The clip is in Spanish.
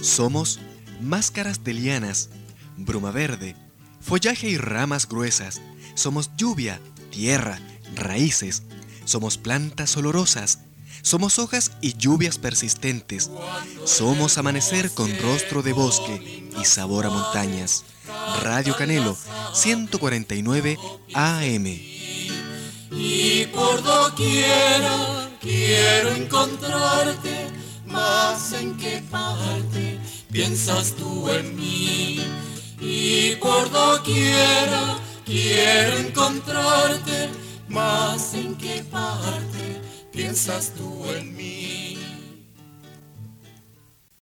Somos máscaras de lianas, bruma verde, follaje y ramas gruesas. Somos lluvia, tierra, raíces. Somos plantas olorosas. Somos hojas y lluvias persistentes. Somos amanecer con rostro de bosque y sabor a montañas. Radio Canelo 149 AM. Y por doquiera quiero encontrarte, más en qué parte piensas tú en mí. Y por doquiera quiero encontrarte, más en qué parte piensas tú en mí.